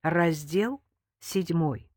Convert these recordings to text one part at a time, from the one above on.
Раздел 7.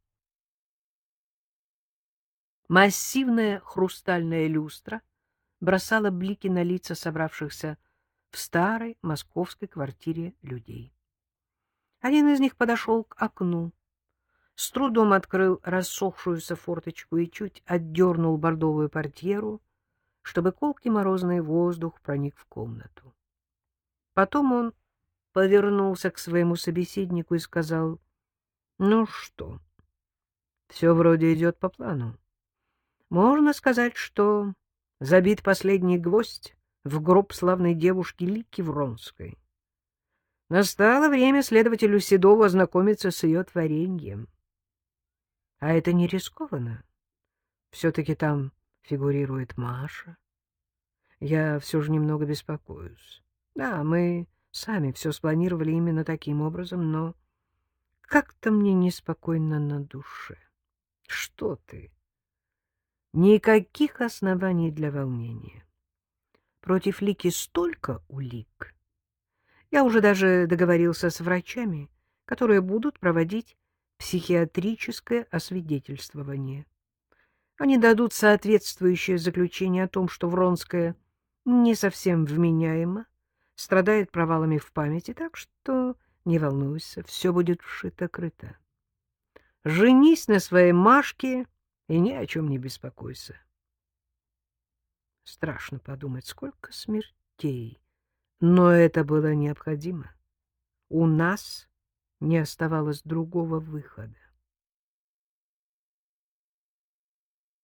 Массивная хрустальная люстра бросала блики на лица собравшихся в старой московской квартире людей. Один из них подошел к окну, с трудом открыл рассохшуюся форточку и чуть отдернул бордовую портьеру, чтобы колкий морозный воздух проник в комнату. Потом он повернулся к своему собеседнику и сказал: «Ну что, все вроде идет по плану. Можно сказать, что забит последний гвоздь в гроб славной девушки Лики Вронской. Настало время следователю Седову ознакомиться с ее творением. А это не рискованно. Все-таки там фигурирует Маша. Я все же немного беспокоюсь. Да, мы сами все спланировали именно таким образом, но как-то мне неспокойно на душе. Что ты? Никаких оснований для волнения. Против Лики столько улик. Я уже даже договорился с врачами, которые будут проводить психиатрическое освидетельствование. Они дадут соответствующее заключение о том, что Вронская не совсем вменяема, страдает провалами в памяти, так что не волнуйся, все будет вшито-крыто. Женись на своей Машке и ни о чем не беспокойся. Страшно подумать, сколько смертей, но это было необходимо. У нас не оставалось другого выхода.